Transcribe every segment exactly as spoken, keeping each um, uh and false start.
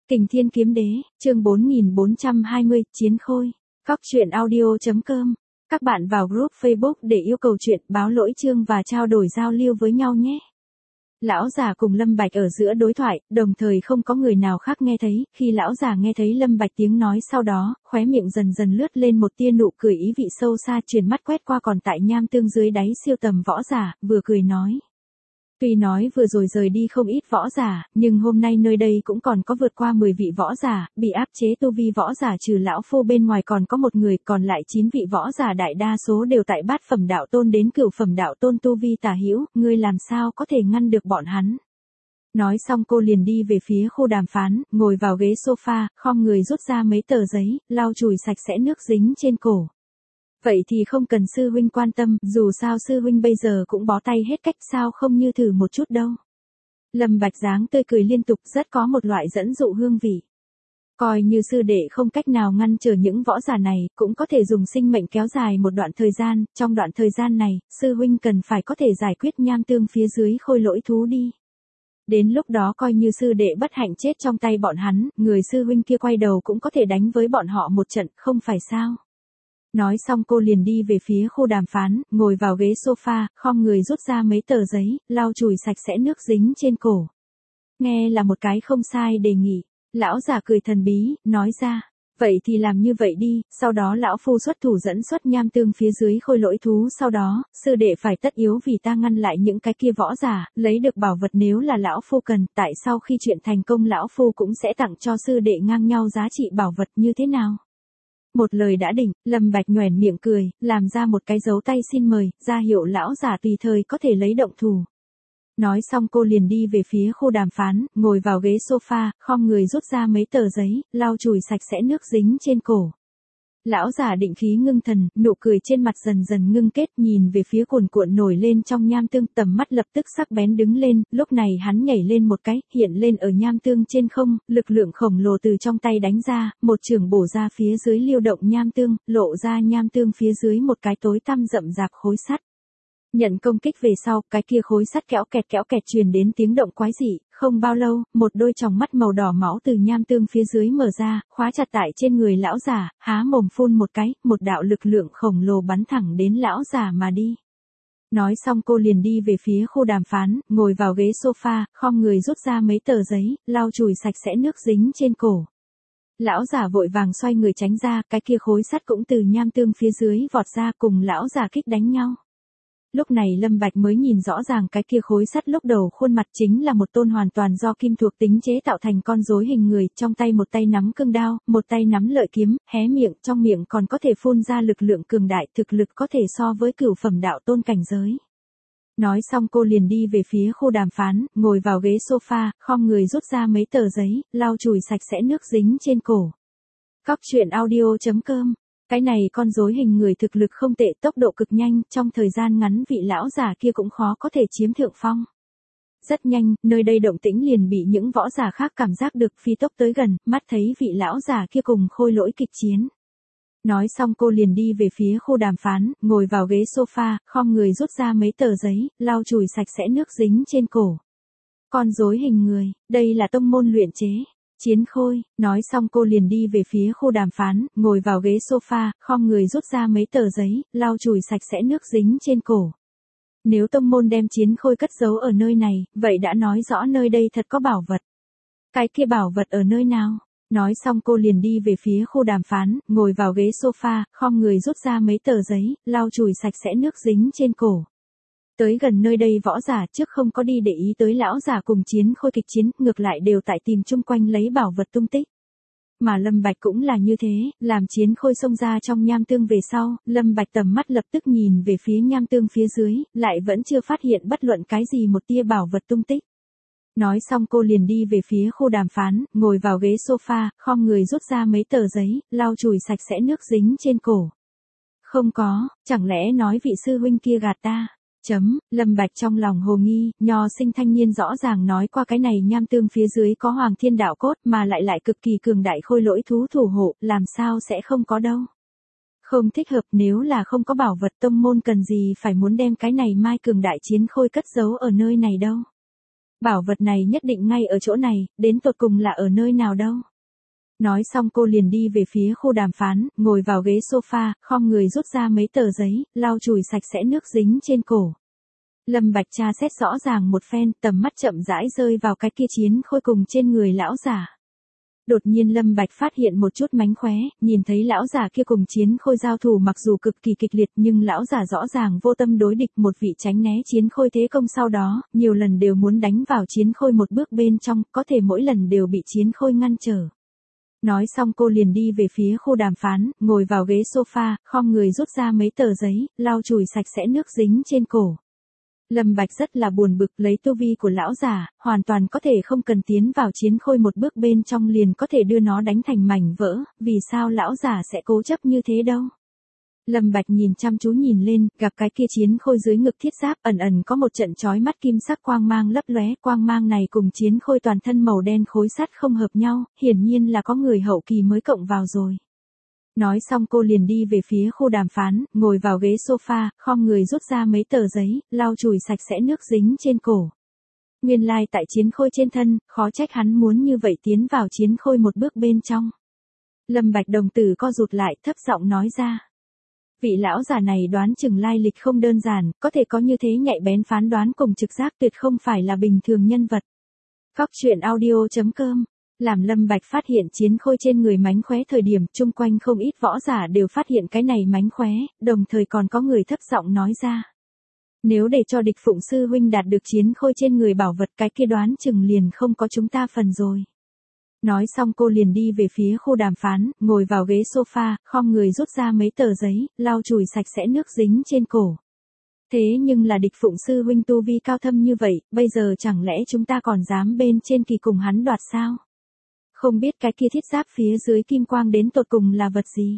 Kình Thiên Kiếm Đế, chương bốn nghìn bốn trăm hai mươi, Chiến Khôi. Cóc truyện audio.com. Các bạn vào group Facebook để yêu cầu chuyện, báo lỗi chương và trao đổi giao lưu với nhau nhé. Lão già cùng Lâm Bạch ở giữa đối thoại, đồng thời không có người nào khác nghe thấy, khi lão già nghe thấy Lâm Bạch tiếng nói sau đó, khóe miệng dần dần lướt lên một tia nụ cười ý vị sâu xa, truyền mắt quét qua còn tại nham tương dưới đáy siêu tầm võ giả, vừa cười nói. Tuy nói vừa rồi rời đi không ít võ giả, nhưng hôm nay nơi đây cũng còn có vượt qua mười vị võ giả, bị áp chế tu vi võ giả trừ lão phu bên ngoài còn có một người, còn lại chín vị võ giả đại đa số đều tại bát phẩm đạo tôn đến cửu phẩm đạo tôn tu vi tả hữu, ngươi làm sao có thể ngăn được bọn hắn. Nói xong cô liền đi về phía khu đàm phán, ngồi vào ghế sofa, khom người rút ra mấy tờ giấy, lau chùi sạch sẽ nước dính trên cổ. Vậy thì không cần sư huynh quan tâm, dù sao sư huynh bây giờ cũng bó tay hết cách, sao không như thử một chút đâu. Lâm Bạch dáng tươi cười liên tục, rất có một loại dẫn dụ hương vị. Coi như sư đệ không cách nào ngăn trở những võ giả này, cũng có thể dùng sinh mệnh kéo dài một đoạn thời gian, trong đoạn thời gian này, sư huynh cần phải có thể giải quyết nham tương phía dưới khôi lỗi thú đi. Đến lúc đó coi như sư đệ bất hạnh chết trong tay bọn hắn, người sư huynh kia quay đầu cũng có thể đánh với bọn họ một trận, không phải sao. Nói xong cô liền đi về phía khu đàm phán, ngồi vào ghế sofa, khom người rút ra mấy tờ giấy, lau chùi sạch sẽ nước dính trên cổ. Nghe là một cái không sai đề nghị. Lão già cười thần bí, nói ra. Vậy thì làm như vậy đi, sau đó lão phu xuất thủ dẫn xuất nham tương phía dưới khôi lỗi thú, sau đó, sư đệ phải tất yếu vì ta ngăn lại những cái kia võ giả, lấy được bảo vật nếu là lão phu cần, tại sau khi chuyện thành công lão phu cũng sẽ tặng cho sư đệ ngang nhau giá trị bảo vật như thế nào. Một lời đã định, Lâm Bạch nhoẻn miệng cười, làm ra một cái dấu tay xin mời, ra hiệu lão giả tùy thời có thể lấy động thủ. Nói xong cô liền đi về phía khu đàm phán, ngồi vào ghế sofa, khom người rút ra mấy tờ giấy, lau chùi sạch sẽ nước dính trên cổ. Lão giả định khí ngưng thần, nụ cười trên mặt dần dần ngưng kết, nhìn về phía cuồn cuộn nổi lên trong nham tương, tầm mắt lập tức sắc bén đứng lên, lúc này hắn nhảy lên một cái, hiện lên ở nham tương trên không, lực lượng khổng lồ từ trong tay đánh ra, một chưởng bổ ra phía dưới liêu động nham tương, lộ ra nham tương phía dưới một cái tối tăm rậm rạp khối sắt. Nhận công kích về sau, cái kia khối sắt kéo kẹt kéo kẹt truyền đến tiếng động quái dị, không bao lâu, một đôi tròng mắt màu đỏ máu từ nham tương phía dưới mở ra, khóa chặt tại trên người lão giả, há mồm phun một cái, một đạo lực lượng khổng lồ bắn thẳng đến lão giả mà đi. Nói xong cô liền đi về phía khu đàm phán, ngồi vào ghế sofa, khom người rút ra mấy tờ giấy, lau chùi sạch sẽ nước dính trên cổ. Lão giả vội vàng xoay người tránh ra, cái kia khối sắt cũng từ nham tương phía dưới vọt ra cùng lão giả kích đánh nhau. Lúc này Lâm Bạch mới nhìn rõ ràng cái kia khối sắt lúc đầu khuôn mặt chính là một tôn hoàn toàn do kim thuộc tính chế tạo thành con rối hình người, trong tay một tay nắm cương đao, một tay nắm lợi kiếm, hé miệng, trong miệng còn có thể phun ra lực lượng cường đại, thực lực có thể so với cửu phẩm đạo tôn cảnh giới. Nói xong cô liền đi về phía khu đàm phán, ngồi vào ghế sofa, khom người rút ra mấy tờ giấy, lau chùi sạch sẽ nước dính trên cổ. Cóc truyện audio.com. Cái này con rối hình người thực lực không tệ, tốc độ cực nhanh, trong thời gian ngắn vị lão giả kia cũng khó có thể chiếm thượng phong. Rất nhanh, nơi đây động tĩnh liền bị những võ giả khác cảm giác được, phi tốc tới gần, mắt thấy vị lão giả kia cùng khôi lỗi kịch chiến. Nói xong cô liền đi về phía khu đàm phán, ngồi vào ghế sofa, khom người rút ra mấy tờ giấy, lau chùi sạch sẽ nước dính trên cổ. Con rối hình người, đây là tông môn luyện chế. Chiến Khôi, nói xong cô liền đi về phía khu đàm phán, ngồi vào ghế sofa, khom người rút ra mấy tờ giấy, lau chùi sạch sẽ nước dính trên cổ. Nếu tông môn đem Chiến Khôi cất giấu ở nơi này, vậy đã nói rõ nơi đây thật có bảo vật. Cái kia bảo vật ở nơi nào? Nói xong cô liền đi về phía khu đàm phán, ngồi vào ghế sofa, khom người rút ra mấy tờ giấy, lau chùi sạch sẽ nước dính trên cổ. Tới gần nơi đây võ giả trước không có đi để ý tới lão giả cùng Chiến Khôi kịch chiến, ngược lại đều tại tìm chung quanh lấy bảo vật tung tích. Mà Lâm Bạch cũng là như thế, làm Chiến Khôi xông ra trong nham tương về sau, Lâm Bạch tầm mắt lập tức nhìn về phía nham tương phía dưới, lại vẫn chưa phát hiện bất luận cái gì một tia bảo vật tung tích. Nói xong cô liền đi về phía khu đàm phán, ngồi vào ghế sofa, khom người rút ra mấy tờ giấy, lau chùi sạch sẽ nước dính trên cổ. Không có, chẳng lẽ nói vị sư huynh kia gạt ta? Chấm, Lâm Bạch trong lòng hồ nghi, nho sinh thanh niên rõ ràng nói qua cái này nham tương phía dưới có hoàng thiên đạo cốt mà lại lại cực kỳ cường đại khôi lỗi thú thủ hộ, làm sao sẽ không có đâu. Không thích hợp, nếu là không có bảo vật tông môn cần gì phải muốn đem cái này mai cường đại Chiến Khôi cất giấu ở nơi này đâu. Bảo vật này nhất định ngay ở chỗ này, đến tột cùng là ở nơi nào đâu. Nói xong cô liền đi về phía khu đàm phán, ngồi vào ghế sofa, khom người rút ra mấy tờ giấy, lau chùi sạch sẽ nước dính trên cổ. Lâm Bạch tra xét rõ ràng một phen, tầm mắt chậm rãi rơi vào cái kia chiến khôi cùng trên người lão giả. Đột nhiên Lâm Bạch phát hiện một chút mánh khóe, nhìn thấy lão giả kia cùng chiến khôi giao thủ mặc dù cực kỳ kịch liệt nhưng lão giả rõ ràng vô tâm đối địch, một vị tránh né chiến khôi thế công sau đó, nhiều lần đều muốn đánh vào chiến khôi một bước bên trong, có thể mỗi lần đều bị chiến khôi ngăn trở. Nói xong cô liền đi về phía khu đàm phán, ngồi vào ghế sofa, khom người rút ra mấy tờ giấy, lau chùi sạch sẽ nước dính trên cổ. Lâm Bạch rất là buồn bực, lấy tu vi của lão giả, hoàn toàn có thể không cần tiến vào chiến khôi một bước bên trong liền có thể đưa nó đánh thành mảnh vỡ, vì sao lão giả sẽ cố chấp như thế đâu. Lâm Bạch nhìn chăm chú nhìn lên, gặp cái kia chiến khôi dưới ngực thiết giáp ẩn ẩn có một trận chói mắt kim sắc quang mang lấp lóe, quang mang này cùng chiến khôi toàn thân màu đen khối sắt không hợp nhau, hiển nhiên là có người hậu kỳ mới cộng vào rồi. Nói xong cô liền đi về phía khu đàm phán, ngồi vào ghế sofa, khom người rút ra mấy tờ giấy, lau chùi sạch sẽ nước dính trên cổ. Nguyên lai tại chiến khôi trên thân, khó trách hắn muốn như vậy tiến vào chiến khôi một bước bên trong. Lâm Bạch đồng tử co rụt lại, thấp giọng nói ra. Vị lão già này đoán chừng lai lịch không đơn giản, có thể có như thế nhạy bén phán đoán cùng trực giác tuyệt không phải là bình thường nhân vật. Cóc truyện audio chấm com. Làm Lâm Bạch phát hiện chiến khôi trên người mánh khóe thời điểm, chung quanh không ít võ giả đều phát hiện cái này mánh khóe, đồng thời còn có người thấp giọng nói ra. Nếu để cho địch phụng sư huynh đạt được chiến khôi trên người bảo vật, cái kia đoán chừng liền không có chúng ta phần rồi. Nói xong cô liền đi về phía khu đàm phán, ngồi vào ghế sofa, khom người rút ra mấy tờ giấy, lau chùi sạch sẽ nước dính trên cổ. Thế nhưng là địch phụng sư huynh tu vi cao thâm như vậy, bây giờ chẳng lẽ chúng ta còn dám bên trên kỳ cùng hắn đoạt sao? Không biết cái kia thiết giáp phía dưới kim quang đến tột cùng là vật gì?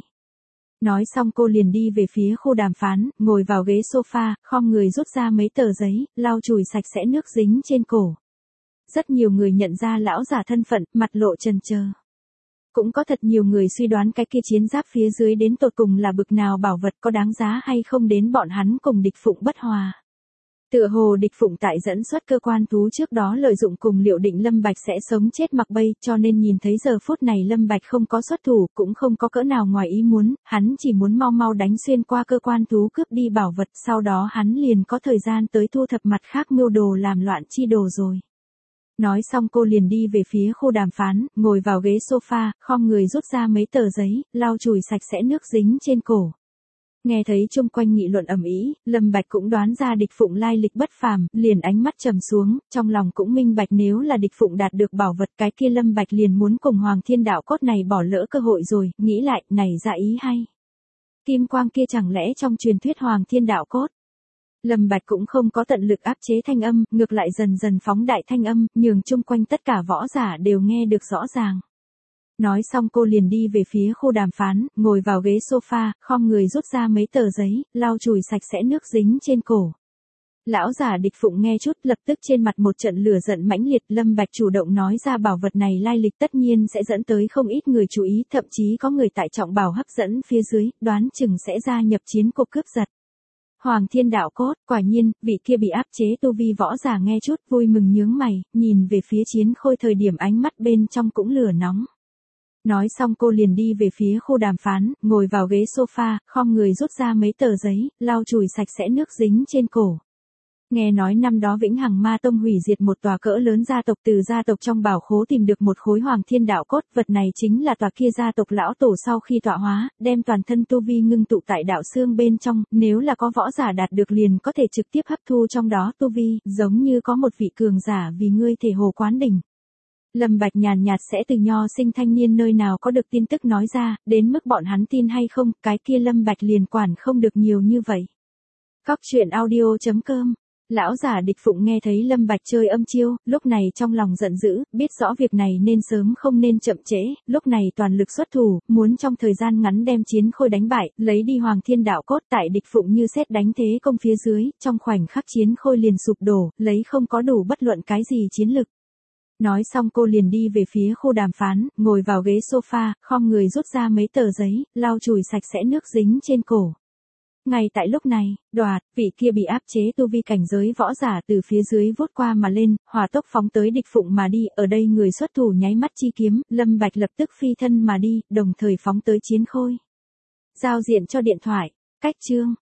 Nói xong cô liền đi về phía khu đàm phán, ngồi vào ghế sofa, khom người rút ra mấy tờ giấy, lau chùi sạch sẽ nước dính trên cổ. Rất nhiều người nhận ra lão giả thân phận, mặt lộ chần chờ. Cũng có thật nhiều người suy đoán cái kia chiến giáp phía dưới đến tột cùng là bực nào bảo vật, có đáng giá hay không đến bọn hắn cùng địch phụng bất hòa. Tựa hồ địch phụng tại dẫn xuất cơ quan thú trước đó lợi dụng cùng liệu định Lâm Bạch sẽ sống chết mặc bay, cho nên nhìn thấy giờ phút này Lâm Bạch không có xuất thủ, cũng không có cỡ nào ngoài ý muốn, hắn chỉ muốn mau mau đánh xuyên qua cơ quan thú cướp đi bảo vật, sau đó hắn liền có thời gian tới thu thập mặt khác mưu đồ làm loạn chi đồ rồi. Nói xong cô liền đi về phía khu đàm phán, ngồi vào ghế sofa, khom người rút ra mấy tờ giấy, lau chùi sạch sẽ nước dính trên cổ. Nghe thấy chung quanh nghị luận ầm ĩ, Lâm Bạch cũng đoán ra địch phụng lai lịch bất phàm, liền ánh mắt trầm xuống, trong lòng cũng minh bạch nếu là địch phụng đạt được bảo vật cái kia Lâm Bạch liền muốn cùng Hoàng Thiên Đạo Cốt này bỏ lỡ cơ hội rồi, nghĩ lại, này ra ý hay. Kim quang kia chẳng lẽ trong truyền thuyết Hoàng Thiên Đạo Cốt? Lâm Bạch cũng không có tận lực áp chế thanh âm, ngược lại dần dần phóng đại thanh âm, nhường chung quanh tất cả võ giả đều nghe được rõ ràng. Nói xong cô liền đi về phía khu đàm phán, ngồi vào ghế sofa, khom người rút ra mấy tờ giấy, lau chùi sạch sẽ nước dính trên cổ. Lão giả địch phụng nghe chút, lập tức trên mặt một trận lửa giận mãnh liệt, Lâm Bạch chủ động nói ra bảo vật này lai lịch tất nhiên sẽ dẫn tới không ít người chú ý, thậm chí có người tại trọng bảo hấp dẫn phía dưới, đoán chừng sẽ gia nhập chiến cuộc cướp giật. Hoàng Thiên Đạo Cốt, quả nhiên, vị kia bị áp chế tu vi võ giả nghe chút vui mừng nhướng mày, nhìn về phía chiến khôi thời điểm ánh mắt bên trong cũng lửa nóng. Nói xong cô liền đi về phía khu đàm phán, ngồi vào ghế sofa, khom người rút ra mấy tờ giấy, lau chùi sạch sẽ nước dính trên cổ. Nghe nói năm đó Vĩnh Hằng Ma Tông hủy diệt một tòa cỡ lớn gia tộc, từ gia tộc trong bảo khố tìm được một khối Hoàng Thiên Đạo Cốt, vật này chính là tòa kia gia tộc lão tổ sau khi tọa hóa, đem toàn thân tu vi ngưng tụ tại đạo xương bên trong, nếu là có võ giả đạt được liền có thể trực tiếp hấp thu trong đó tu vi, giống như có một vị cường giả vì ngươi thể hồ quán đỉnh. Lâm Bạch nhàn nhạt sẽ từ nho sinh thanh niên nơi nào có được tin tức nói ra, đến mức bọn hắn tin hay không, cái kia Lâm Bạch liền quản không được nhiều như vậy. Cóc truyện audio chấm com. Lão giả địch phụng nghe thấy Lâm Bạch chơi âm chiêu, lúc này trong lòng giận dữ, biết rõ việc này nên sớm không nên chậm trễ, lúc này toàn lực xuất thủ, muốn trong thời gian ngắn đem chiến khôi đánh bại, lấy đi Hoàng Thiên Đạo Cốt, tại địch phụng như sét đánh thế công phía dưới, trong khoảnh khắc chiến khôi liền sụp đổ, lấy không có đủ bất luận cái gì chiến lực. Nói xong cô liền đi về phía khu đàm phán, ngồi vào ghế sofa, khom người rút ra mấy tờ giấy, lau chùi sạch sẽ nước dính trên cổ. Ngay tại lúc này, đoạt, vị kia bị áp chế tu vi cảnh giới võ giả từ phía dưới vút qua mà lên, hỏa tốc phóng tới địch phụng mà đi, ở đây người xuất thủ nháy mắt chi kiếm, Lâm Bạch lập tức phi thân mà đi, đồng thời phóng tới Chiến Khôi. Giao diện cho điện thoại, cách chương.